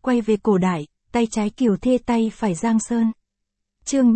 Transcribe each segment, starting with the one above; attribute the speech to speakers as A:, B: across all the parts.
A: quay về cổ đại, tay trái Kiều Thê tay phải Giang Sơn. Chương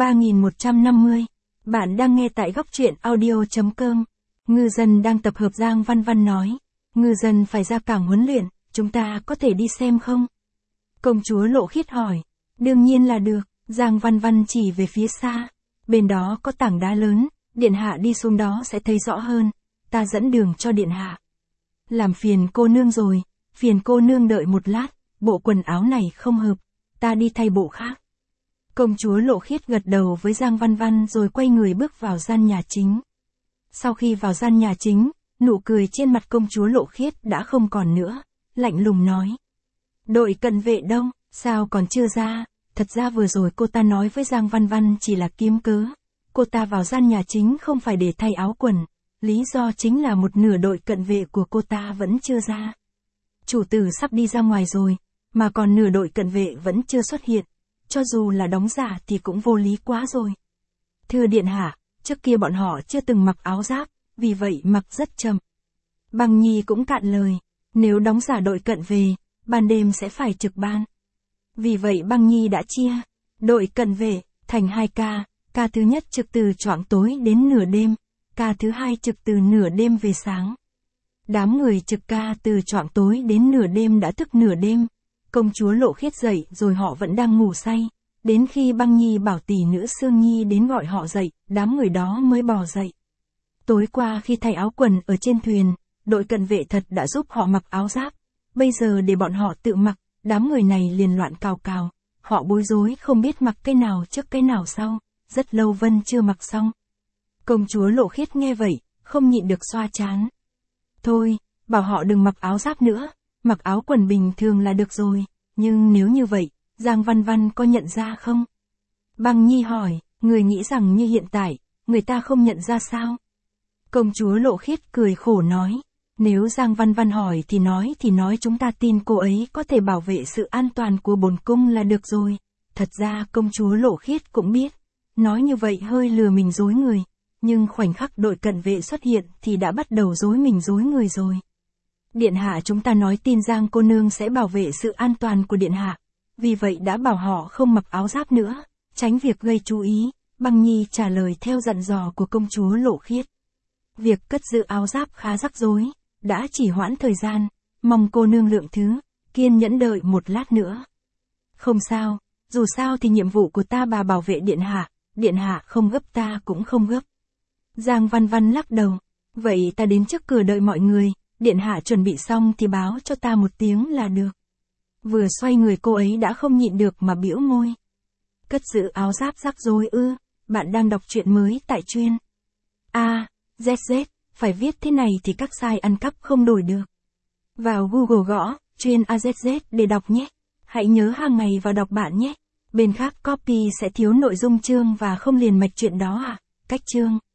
A: 3150. Bạn đang nghe tại góc truyện audio.com. Ngư dân đang tập hợp Giang Văn Văn nói. Ngư dân phải ra cảng huấn luyện, chúng ta có thể đi xem không? Công chúa Lộ Khiết hỏi. Đương nhiên là được, Giang Văn Văn chỉ về phía xa. Bên đó có tảng đá lớn, điện hạ đi xuống đó sẽ thấy rõ hơn. Ta dẫn đường cho điện hạ. Làm phiền cô nương rồi, phiền cô nương đợi một lát, bộ quần áo này không hợp, ta đi thay bộ khác. Công chúa Lộ Khiết gật đầu với Giang Văn Văn rồi quay người bước vào gian nhà chính. Sau khi vào gian nhà chính, nụ cười trên mặt công chúa Lộ Khiết đã không còn nữa, lạnh lùng nói. Đội cận vệ đâu, sao còn chưa ra? Thật ra vừa rồi cô ta nói với Giang Văn Văn chỉ là kiếm cớ. Cô ta vào gian nhà chính không phải để thay áo quần, lý do chính là một nửa đội cận vệ của cô ta vẫn chưa ra. Chủ tử sắp đi ra ngoài rồi, mà còn nửa đội cận vệ vẫn chưa xuất hiện. Cho dù là đóng giả thì cũng vô lý quá rồi. Thưa điện hạ, trước kia bọn họ chưa từng mặc áo giáp, vì vậy mặc rất chậm. Băng Nhi cũng cạn lời, nếu đóng giả đội cận về, ban đêm sẽ phải trực ban. Vì vậy Băng Nhi đã chia đội cận vệ thành 2 ca, ca thứ nhất trực từ choạng tối đến nửa đêm, ca thứ hai trực từ nửa đêm về sáng. Đám người trực ca từ choạng tối đến nửa đêm đã thức nửa đêm. Công chúa Lộ Khiết dậy rồi họ vẫn đang ngủ say. Đến khi Băng Nhi bảo tỷ nữ Sương Nhi đến gọi họ dậy, đám người đó mới bò dậy. Tối qua khi thay áo quần ở trên thuyền, đội cận vệ thật đã giúp họ mặc áo giáp. Bây giờ để bọn họ tự mặc, đám người này liền loạn cào cào. Họ bối rối không biết mặc cái nào trước cái nào sau, rất lâu vẫn chưa mặc xong. Công chúa Lộ Khiết nghe vậy, không nhịn được xoa trán. Thôi, bảo họ đừng mặc áo giáp nữa, mặc áo quần bình thường là được rồi, nhưng nếu như vậy, Giang Văn Văn có nhận ra không? Băng Nhi hỏi, người nghĩ rằng như hiện tại, người ta không nhận ra sao? Công chúa Lộ Khiết cười khổ nói, nếu Giang Văn Văn hỏi thì nói chúng ta tin cô ấy có thể bảo vệ sự an toàn của bổn cung là được rồi. Thật ra công chúa Lộ Khiết cũng biết, nói như vậy hơi lừa mình dối người, nhưng khoảnh khắc đội cận vệ xuất hiện thì đã bắt đầu dối mình dối người rồi. Điện hạ chúng ta nói tin Giang cô nương sẽ bảo vệ sự an toàn của điện hạ, vì vậy đã bảo họ không mặc áo giáp nữa, tránh việc gây chú ý. Băng Nhi trả lời theo dặn dò của công chúa Lộ Khiết. Việc cất giữ áo giáp khá rắc rối, đã chỉ hoãn thời gian, mong cô nương lượng thứ, kiên nhẫn đợi một lát nữa. Không sao, dù sao thì nhiệm vụ của ta bà bảo vệ điện hạ không gấp ta cũng không gấp. Giang Văn Văn lắc đầu, vậy ta đến trước cửa đợi mọi người, điện hạ chuẩn bị xong thì báo cho ta một tiếng là được. Vừa xoay người cô ấy đã không nhịn được mà bĩu môi. Cất giữ áo giáp rắc rối ư? Bạn đang đọc truyện mới tại Chuyên ZZ, phải viết thế này thì các site ăn cắp không đổi được. Vào Google gõ Chuyên ZZ để đọc nhé. Hãy nhớ hàng ngày vào đọc bạn nhé. Bên khác copy sẽ thiếu nội dung chương và không liền mạch chuyện đó à? Cách chương